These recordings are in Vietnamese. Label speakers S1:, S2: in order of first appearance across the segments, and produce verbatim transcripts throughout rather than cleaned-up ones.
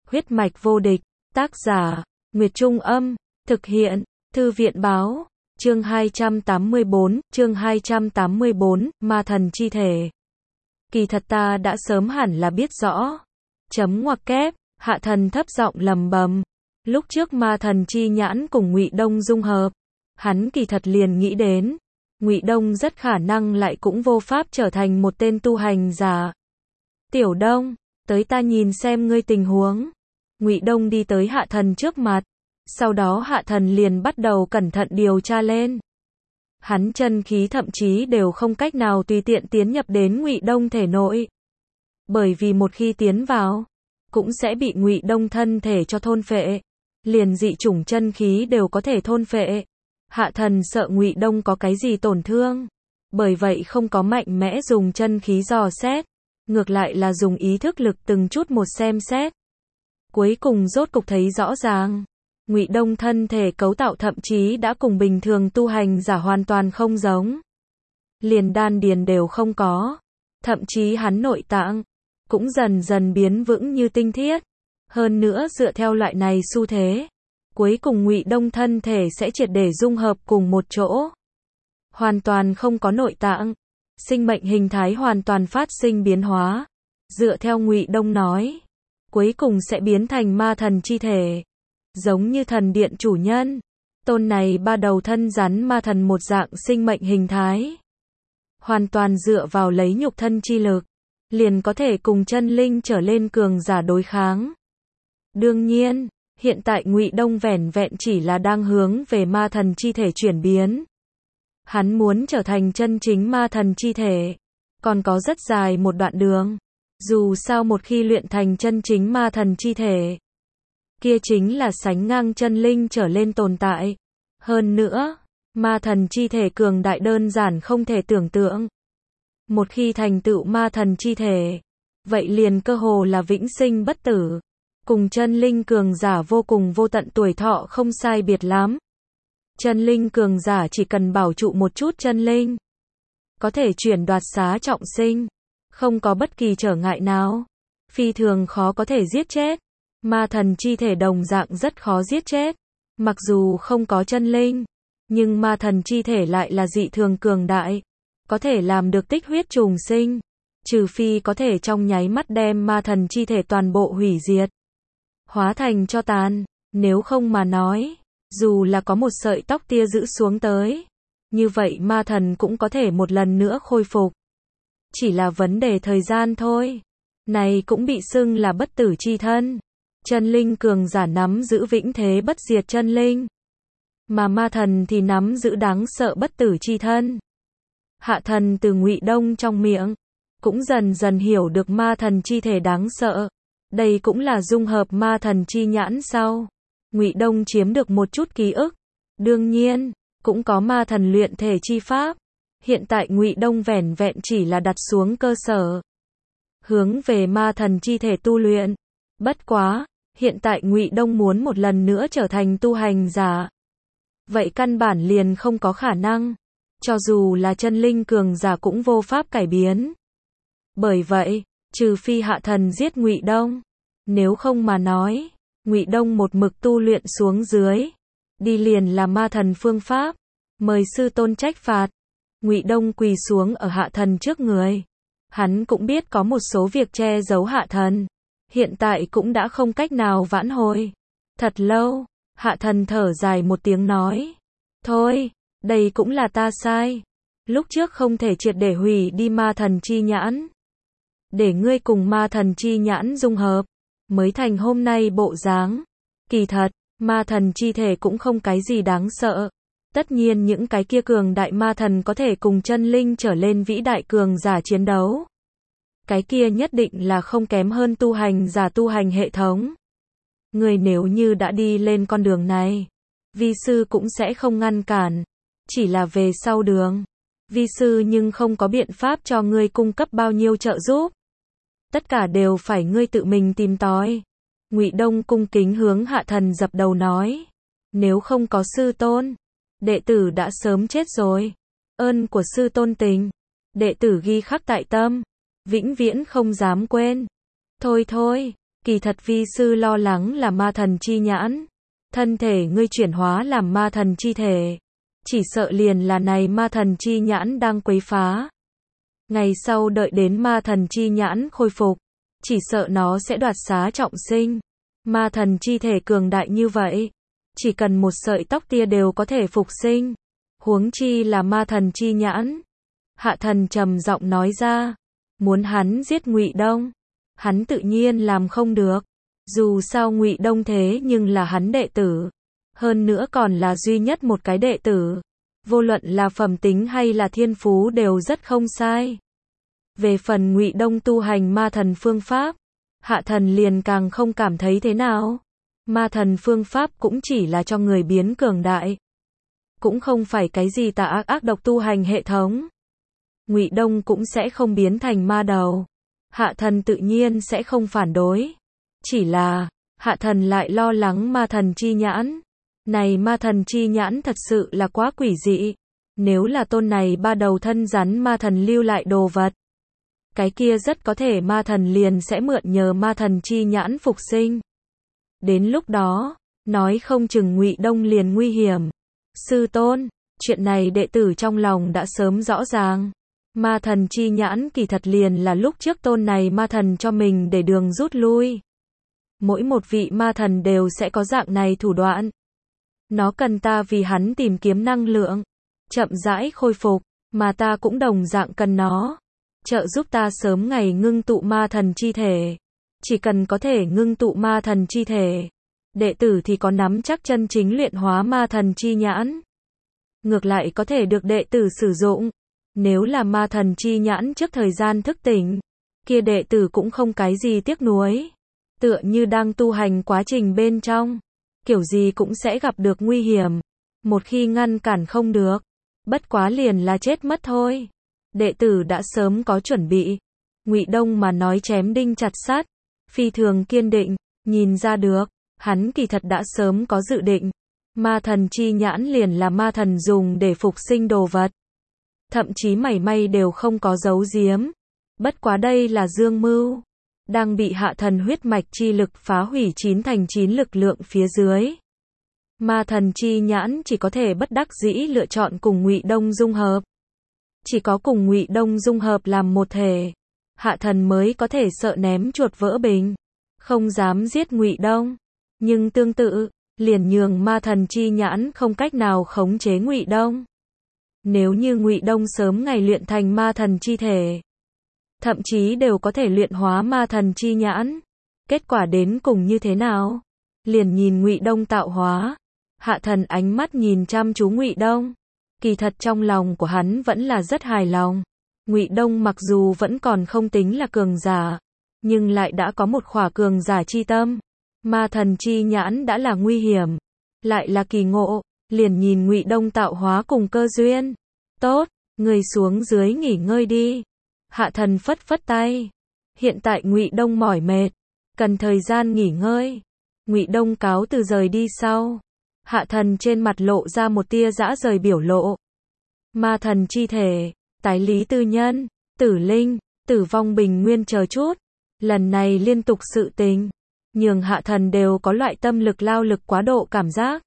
S1: Huyết mạch vô địch, tác giả, Nguyệt Trung Âm, thực hiện, Thư viện Báo, chương hai trăm tám mươi bốn, chương hai trăm tám mươi bốn, ma thần chi thể. Kỳ thật ta đã sớm hẳn là biết rõ. Chấm ngoặc kép, Hạ Thần thấp giọng lầm bầm. Lúc trước ma thần chi nhãn cùng Ngụy Đông dung hợp, hắn kỳ thật liền nghĩ đến, Ngụy Đông rất khả năng lại cũng vô pháp trở thành một tên tu hành giả. Tiểu Đông, tới ta nhìn xem ngươi tình huống. Ngụy Đông đi tới Hạ Thần trước mặt, sau đó Hạ Thần liền bắt đầu cẩn thận điều tra lên. Hắn chân khí thậm chí đều không cách nào tùy tiện tiến nhập đến Ngụy Đông thể nội. Bởi vì một khi tiến vào, cũng sẽ bị Ngụy Đông thân thể cho thôn phệ. Liền dị chủng chân khí đều có thể thôn phệ. Hạ Thần sợ Ngụy Đông có cái gì tổn thương, bởi vậy không có mạnh mẽ dùng chân khí dò xét, ngược lại là dùng ý thức lực từng chút một xem xét. Cuối cùng rốt cục thấy rõ ràng, Ngụy Đông thân thể cấu tạo thậm chí đã cùng bình thường tu hành giả hoàn toàn không giống. Liền đan điền đều không có, thậm chí hắn nội tạng cũng dần dần biến vững như tinh thiết. Hơn nữa dựa theo loại này xu thế, cuối cùng Ngụy Đông thân thể sẽ triệt để dung hợp cùng một chỗ. Hoàn toàn không có nội tạng, sinh mệnh hình thái hoàn toàn phát sinh biến hóa. Dựa theo Ngụy Đông nói, cuối cùng sẽ biến thành ma thần chi thể, giống như thần điện chủ nhân, tôn này ba đầu thân rắn ma thần một dạng sinh mệnh hình thái. Hoàn toàn dựa vào lấy nhục thân chi lực, liền có thể cùng chân linh trở lên cường giả đối kháng. Đương nhiên, hiện tại Ngụy Đông vẻn vẹn chỉ là đang hướng về ma thần chi thể chuyển biến. Hắn muốn trở thành chân chính ma thần chi thể, còn có rất dài một đoạn đường. Dù sao một khi luyện thành chân chính ma thần chi thể, kia chính là sánh ngang chân linh trở lên tồn tại. Hơn nữa, ma thần chi thể cường đại đơn giản không thể tưởng tượng. Một khi thành tựu ma thần chi thể, vậy liền cơ hồ là vĩnh sinh bất tử, cùng chân linh cường giả vô cùng vô tận tuổi thọ không sai biệt lắm. Chân linh cường giả chỉ cần bảo trụ một chút chân linh, có thể chuyển đoạt xá trọng sinh, không có bất kỳ trở ngại nào. Phi thường khó có thể giết chết. Ma thần chi thể đồng dạng rất khó giết chết. Mặc dù không có chân linh, nhưng ma thần chi thể lại là dị thường cường đại, có thể làm được tích huyết trùng sinh, trừ phi có thể trong nháy mắt đem ma thần chi thể toàn bộ hủy diệt, hóa thành tro tàn. Nếu không mà nói, dù là có một sợi tóc tia rũ xuống tới, như vậy ma thần cũng có thể một lần nữa khôi phục. Chỉ là vấn đề thời gian thôi. Này cũng bị xưng là bất tử chi thân. Chân linh cường giả nắm giữ vĩnh thế bất diệt chân linh, mà ma thần thì nắm giữ đáng sợ bất tử chi thân. Hạ Thần từ Ngụy Đông trong miệng cũng dần dần hiểu được ma thần chi thể đáng sợ. Đây cũng là dung hợp ma thần chi nhãn sau, Ngụy Đông chiếm được một chút ký ức. Đương nhiên, cũng có ma thần luyện thể chi pháp. Hiện tại Ngụy Đông vẻn vẹn chỉ là đặt xuống cơ sở, hướng về ma thần chi thể tu luyện. Bất quá, hiện tại Ngụy Đông muốn một lần nữa trở thành tu hành giả, vậy căn bản liền không có khả năng. Cho dù là chân linh cường giả cũng vô pháp cải biến. Bởi vậy, trừ phi Hạ Thần giết Ngụy Đông, nếu không mà nói, Ngụy Đông một mực tu luyện xuống dưới, đi liền là ma thần phương pháp. Mời sư tôn trách phạt. Ngụy Đông quỳ xuống ở Hạ Thần trước người. Hắn cũng biết có một số việc che giấu Hạ Thần, hiện tại cũng đã không cách nào vãn hồi. Thật lâu, Hạ Thần thở dài một tiếng nói, thôi, đây cũng là ta sai. Lúc trước không thể triệt để hủy đi ma thần chi nhãn, để ngươi cùng ma thần chi nhãn dung hợp, mới thành hôm nay bộ dáng. Kỳ thật, ma thần chi thể cũng không cái gì đáng sợ. Tất nhiên những cái kia cường đại ma thần có thể cùng chân linh trở lên vĩ đại cường giả chiến đấu, cái kia nhất định là không kém hơn tu hành giả tu hành hệ thống. Người nếu như đã đi lên con đường này, vi sư cũng sẽ không ngăn cản. Chỉ là về sau đường, vi sư nhưng không có biện pháp cho ngươi cung cấp bao nhiêu trợ giúp. Tất cả đều phải ngươi tự mình tìm tòi. Ngụy Đông cung kính hướng Hạ Thần dập đầu nói, nếu không có sư tôn, đệ tử đã sớm chết rồi. Ơn của sư tôn tình, đệ tử ghi khắc tại tâm, vĩnh viễn không dám quên. Thôi thôi, Kỳ thật vi sư lo lắng là ma thần chi nhãn. Thân thể ngươi chuyển hóa làm ma thần chi thể. Chỉ sợ liền là này ma thần chi nhãn đang quấy phá. Ngày sau đợi đến ma thần chi nhãn khôi phục, chỉ sợ nó sẽ đoạt xá trọng sinh. Ma thần chi thể cường đại như vậy, chỉ cần một sợi tóc tia đều có thể phục sinh. Huống chi là ma thần chi nhãn. Hạ thần trầm giọng nói ra, muốn hắn giết Ngụy Đông, hắn tự nhiên làm không được. Dù sao Ngụy Đông thế nhưng là hắn đệ tử, hơn nữa còn là duy nhất một cái đệ tử. Vô luận là phẩm tính hay là thiên phú đều rất không sai. Về phần Ngụy Đông tu hành ma thần phương pháp, Hạ thần liền càng không cảm thấy thế nào. Ma thần phương pháp cũng chỉ là cho người biến cường đại, cũng không phải cái gì tà ác ác độc tu hành hệ thống. Ngụy Đông cũng sẽ không biến thành ma đầu. Hạ thần tự nhiên sẽ không phản đối. Chỉ là, hạ thần lại lo lắng ma thần chi nhãn. Này ma thần chi nhãn thật sự là quá quỷ dị. Nếu là tôn này ba đầu thân rắn ma thần lưu lại đồ vật, cái kia rất có thể ma thần liền sẽ mượn nhờ ma thần chi nhãn phục sinh. Đến lúc đó, nói không chừng Ngụy Đông liền nguy hiểm. Sư tôn, chuyện này đệ tử trong lòng đã sớm rõ ràng. Ma thần chi nhãn kỳ thật liền là lúc trước tôn này ma thần cho mình để đường rút lui. Mỗi một vị ma thần đều sẽ có dạng này thủ đoạn. Nó cần ta vì hắn tìm kiếm năng lượng, chậm rãi khôi phục, mà ta cũng đồng dạng cần nó, trợ giúp ta sớm ngày ngưng tụ ma thần chi thể. Chỉ cần có thể ngưng tụ ma thần chi thể, đệ tử thì có nắm chắc chân chính luyện hóa ma thần chi nhãn. Ngược lại có thể được đệ tử sử dụng. Nếu là ma thần chi nhãn trước thời gian thức tỉnh, kia đệ tử cũng không cái gì tiếc nuối. Tựa như đang tu hành quá trình bên trong, kiểu gì cũng sẽ gặp được nguy hiểm. Một khi ngăn cản không được, bất quá liền là chết mất thôi. Đệ tử đã sớm có chuẩn bị. Ngụy Đông mà nói chém đinh chặt sắt, phi thường kiên định, nhìn ra được, hắn kỳ thật đã sớm có dự định. Ma thần chi nhãn liền là ma thần dùng để phục sinh đồ vật. Thậm chí mảy may đều không có giấu giếm. Bất quá đây là dương mưu, đang bị hạ thần huyết mạch chi lực phá hủy chín thành chín lực lượng phía dưới. Ma thần chi nhãn chỉ có thể bất đắc dĩ lựa chọn cùng Ngụy Đông dung hợp. Chỉ có cùng Ngụy Đông dung hợp làm một thể, hạ thần mới có thể sợ ném chuột vỡ bình, không dám giết Ngụy Đông. Nhưng tương tự, liền nhường ma thần chi nhãn không cách nào khống chế Ngụy Đông. Nếu như Ngụy Đông sớm ngày luyện thành ma thần chi thể, thậm chí đều có thể luyện hóa ma thần chi nhãn, kết quả đến cùng như thế nào? Liền nhìn Ngụy Đông tạo hóa. Hạ thần ánh mắt nhìn chăm chú Ngụy Đông. Kỳ thật trong lòng của hắn vẫn là rất hài lòng. Ngụy Đông mặc dù vẫn còn không tính là cường giả, nhưng lại đã có một khỏa cường giả chi tâm. Ma thần chi nhãn đã là nguy hiểm, lại là kỳ ngộ, liền nhìn Ngụy Đông tạo hóa cùng cơ duyên. Tốt, người xuống dưới nghỉ ngơi đi. Hạ thần phất phất tay. Hiện tại Ngụy Đông mỏi mệt, cần thời gian nghỉ ngơi. Ngụy Đông cáo từ rời đi sau. Hạ thần trên mặt lộ ra một tia dã rời biểu lộ. Ma thần chi thể, tái lý tư nhân, tử linh, tử vong bình nguyên chờ chút. Lần này liên tục sự tình, nhường hạ thần đều có loại tâm lực lao lực quá độ cảm giác.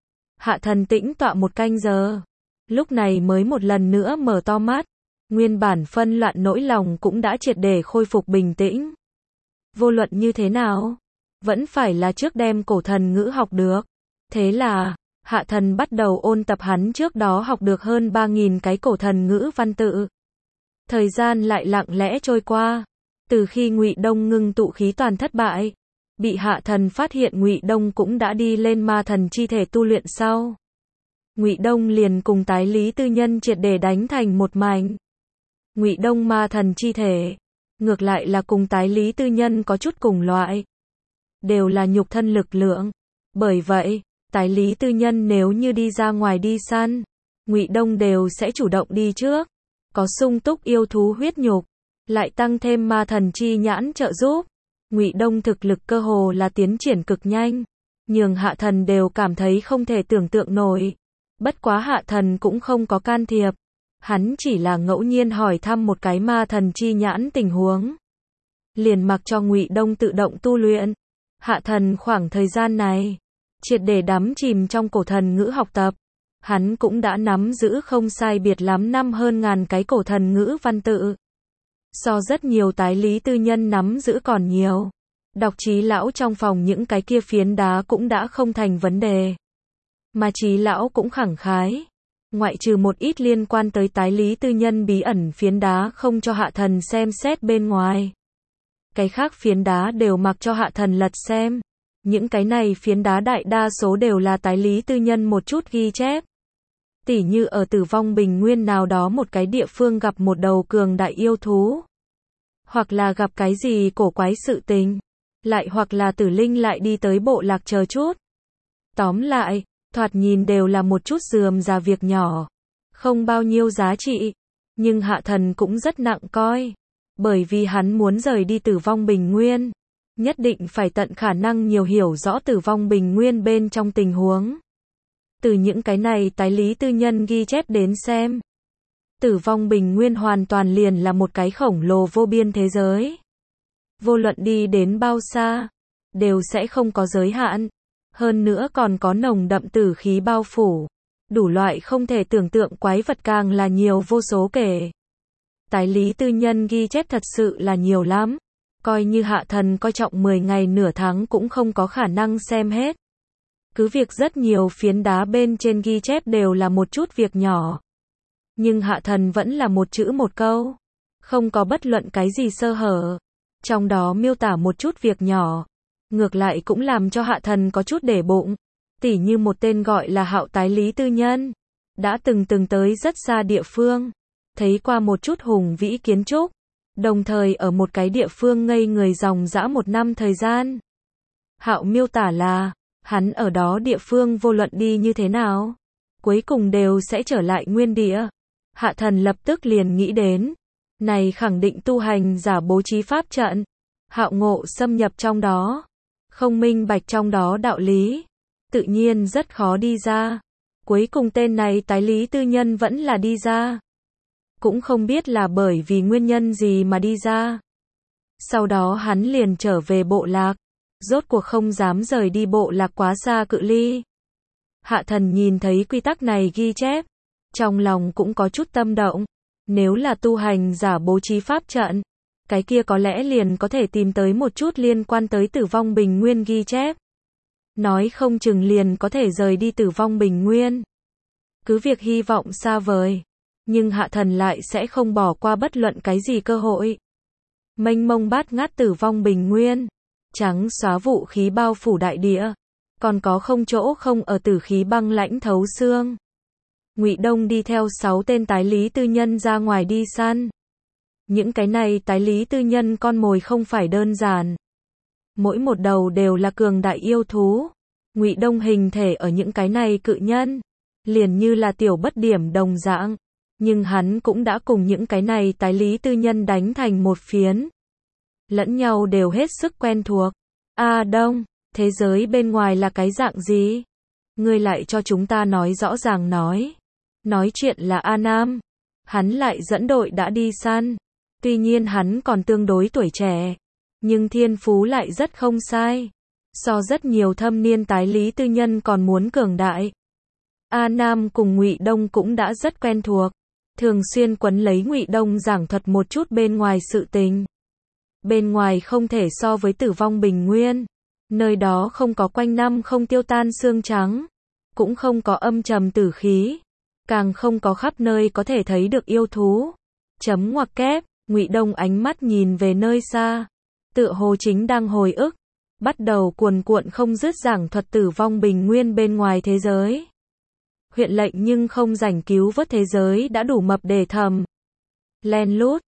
S1: Hạ thần tĩnh tọa một canh giờ, lúc này mới một lần nữa mở to mắt. Nguyên bản phân loạn nỗi lòng cũng đã triệt để khôi phục bình tĩnh. Vô luận như thế nào, vẫn phải là trước đem cổ thần ngữ học được. Thế là, hạ thần bắt đầu ôn tập hắn trước đó học được hơn ba nghìn cái cổ thần ngữ văn tự. Thời gian lại lặng lẽ trôi qua. Từ khi Ngụy Đông ngưng tụ khí toàn thất bại, bị hạ thần phát hiện Ngụy Đông cũng đã đi lên ma thần chi thể tu luyện sau. Ngụy Đông liền cùng tái lý tư nhân triệt để đánh thành một mảnh. Ngụy Đông ma thần chi thể, ngược lại là cùng tái lý tư nhân có chút cùng loại. Đều là nhục thân lực lượng. Bởi vậy, tái lý tư nhân nếu như đi ra ngoài đi săn, Ngụy Đông đều sẽ chủ động đi trước. Có sung túc yêu thú huyết nhục, lại tăng thêm ma thần chi nhãn trợ giúp. Ngụy Đông thực lực cơ hồ là tiến triển cực nhanh, nhường hạ thần đều cảm thấy không thể tưởng tượng nổi. Bất quá hạ thần cũng không có can thiệp. Hắn chỉ là ngẫu nhiên hỏi thăm một cái ma thần chi nhãn tình huống. liền mặc cho Ngụy Đông tự động tu luyện. Hạ Thần khoảng thời gian này, triệt để đắm chìm trong cổ thần ngữ học tập. Hắn cũng đã nắm giữ không sai biệt lắm năm hơn ngàn cái cổ thần ngữ văn tự. So rất nhiều tái lý tư nhân nắm giữ còn nhiều. Đọc Trí Lão trong phòng những cái kia phiến đá cũng đã không thành vấn đề. Mà Trí Lão cũng khẳng khái. Ngoại trừ một ít liên quan tới tái lý tư nhân bí ẩn phiến đá không cho Hạ Thần xem xét bên ngoài. Cái khác phiến đá đều mặc cho Hạ Thần lật xem. Những cái này phiến đá đại đa số đều là tái lý tư nhân một chút ghi chép. Tỉ như ở Tử Vong Bình Nguyên nào đó một cái địa phương gặp một đầu cường đại yêu thú. Hoặc là gặp cái gì cổ quái sự tình. Lại hoặc là Tử Linh lại đi tới bộ lạc chờ chút. Tóm lại, thoạt nhìn đều là một chút rườm rà việc nhỏ. Không bao nhiêu giá trị. Nhưng Hạ Thần cũng rất nặng coi. Bởi vì hắn muốn rời đi Tử Vong Bình Nguyên. Nhất định phải tận khả năng nhiều hiểu rõ Tử Vong Bình Nguyên bên trong tình huống. Từ những cái này tái lý tư nhân ghi chép đến xem. Tử Vong Bình Nguyên hoàn toàn liền là một cái khổng lồ vô biên thế giới. Vô luận đi đến bao xa, đều sẽ không có giới hạn. Hơn nữa còn có nồng đậm tử khí bao phủ. Đủ loại không thể tưởng tượng quái vật càng là nhiều vô số kể. Tái lý tư nhân ghi chép thật sự là nhiều lắm. Coi như Hạ Thần coi trọng mười ngày nửa tháng cũng không có khả năng xem hết. Cứ việc rất nhiều phiến đá bên trên ghi chép đều là một chút việc nhỏ. Nhưng Hạ Thần vẫn là một chữ một câu. Không có bất luận cái gì sơ hở. Trong đó miêu tả một chút việc nhỏ. Ngược lại cũng làm cho Hạ Thần có chút để bụng. Tỉ như một tên gọi là Hạo tái lý tư nhân. Đã từng từng tới rất xa địa phương. Thấy qua một chút hùng vĩ kiến trúc. Đồng thời ở một cái địa phương ngây người dòng dã một năm thời gian. Hạo miêu tả là, hắn ở đó địa phương vô luận đi như thế nào, cuối cùng đều sẽ trở lại nguyên địa. Hạ Thần lập tức liền nghĩ đến, này khẳng định tu hành giả bố trí pháp trận. Hạo ngộ xâm nhập trong đó, không minh bạch trong đó đạo lý, tự nhiên rất khó đi ra. Cuối cùng tên này tái lý tư nhân vẫn là đi ra. Cũng không biết là bởi vì nguyên nhân gì mà đi ra. Sau đó hắn liền trở về bộ lạc. Rốt cuộc không dám rời đi bộ lạc quá xa cự ly. Hạ Thần nhìn thấy quy tắc này ghi chép. Trong lòng cũng có chút tâm động. Nếu là tu hành giả bố trí pháp trận. Cái kia có lẽ liền có thể tìm tới một chút liên quan tới Tử Vong Bình Nguyên ghi chép. Nói không chừng liền có thể rời đi Tử Vong Bình Nguyên. Cứ việc hy vọng xa vời. Nhưng Hạ Thần lại sẽ không bỏ qua bất luận cái gì cơ hội. Mênh mông bát ngát Tử Vong Bình Nguyên. Trắng xóa vũ khí bao phủ đại địa. Còn có không chỗ không ở tử khí băng lãnh thấu xương. Ngụy Đông đi theo sáu tên tái lý tư nhân ra ngoài đi săn. Những cái này tái lý tư nhân con mồi không phải đơn giản. Mỗi một đầu đều là cường đại yêu thú. Ngụy Đông hình thể ở những cái này cự nhân. Liền như là tiểu bất điểm đồng dạng. Nhưng hắn cũng đã cùng những cái này tái lý tư nhân đánh thành một phiến. Lẫn nhau đều hết sức quen thuộc. A Đông, thế giới bên ngoài là cái dạng gì? Ngươi lại cho chúng ta nói rõ ràng nói. Nói chuyện là A Nam. Hắn lại dẫn đội đã đi săn. Tuy nhiên hắn còn tương đối tuổi trẻ. Nhưng thiên phú lại rất không sai. So rất nhiều thâm niên tái lý tư nhân còn muốn cường đại. A Nam cùng Ngụy Đông cũng đã rất quen thuộc. Thường xuyên quấn lấy Ngụy Đông giảng thuật một chút bên ngoài sự tình. Bên ngoài không thể so với Tử Vong Bình Nguyên. Nơi đó không có quanh năm không tiêu tan xương trắng. Cũng không có âm trầm tử khí. Càng không có khắp nơi có thể thấy được yêu thú. Chấm ngoặc kép, Ngụy Đông ánh mắt nhìn về nơi xa. Tựa hồ chính đang hồi ức. Bắt đầu cuồn cuộn không dứt giảng thuật Tử Vong Bình Nguyên bên ngoài thế giới. Huyện lệnh nhưng không rảnh cứu vớt thế giới đã đủ mập để thầm. Len lút,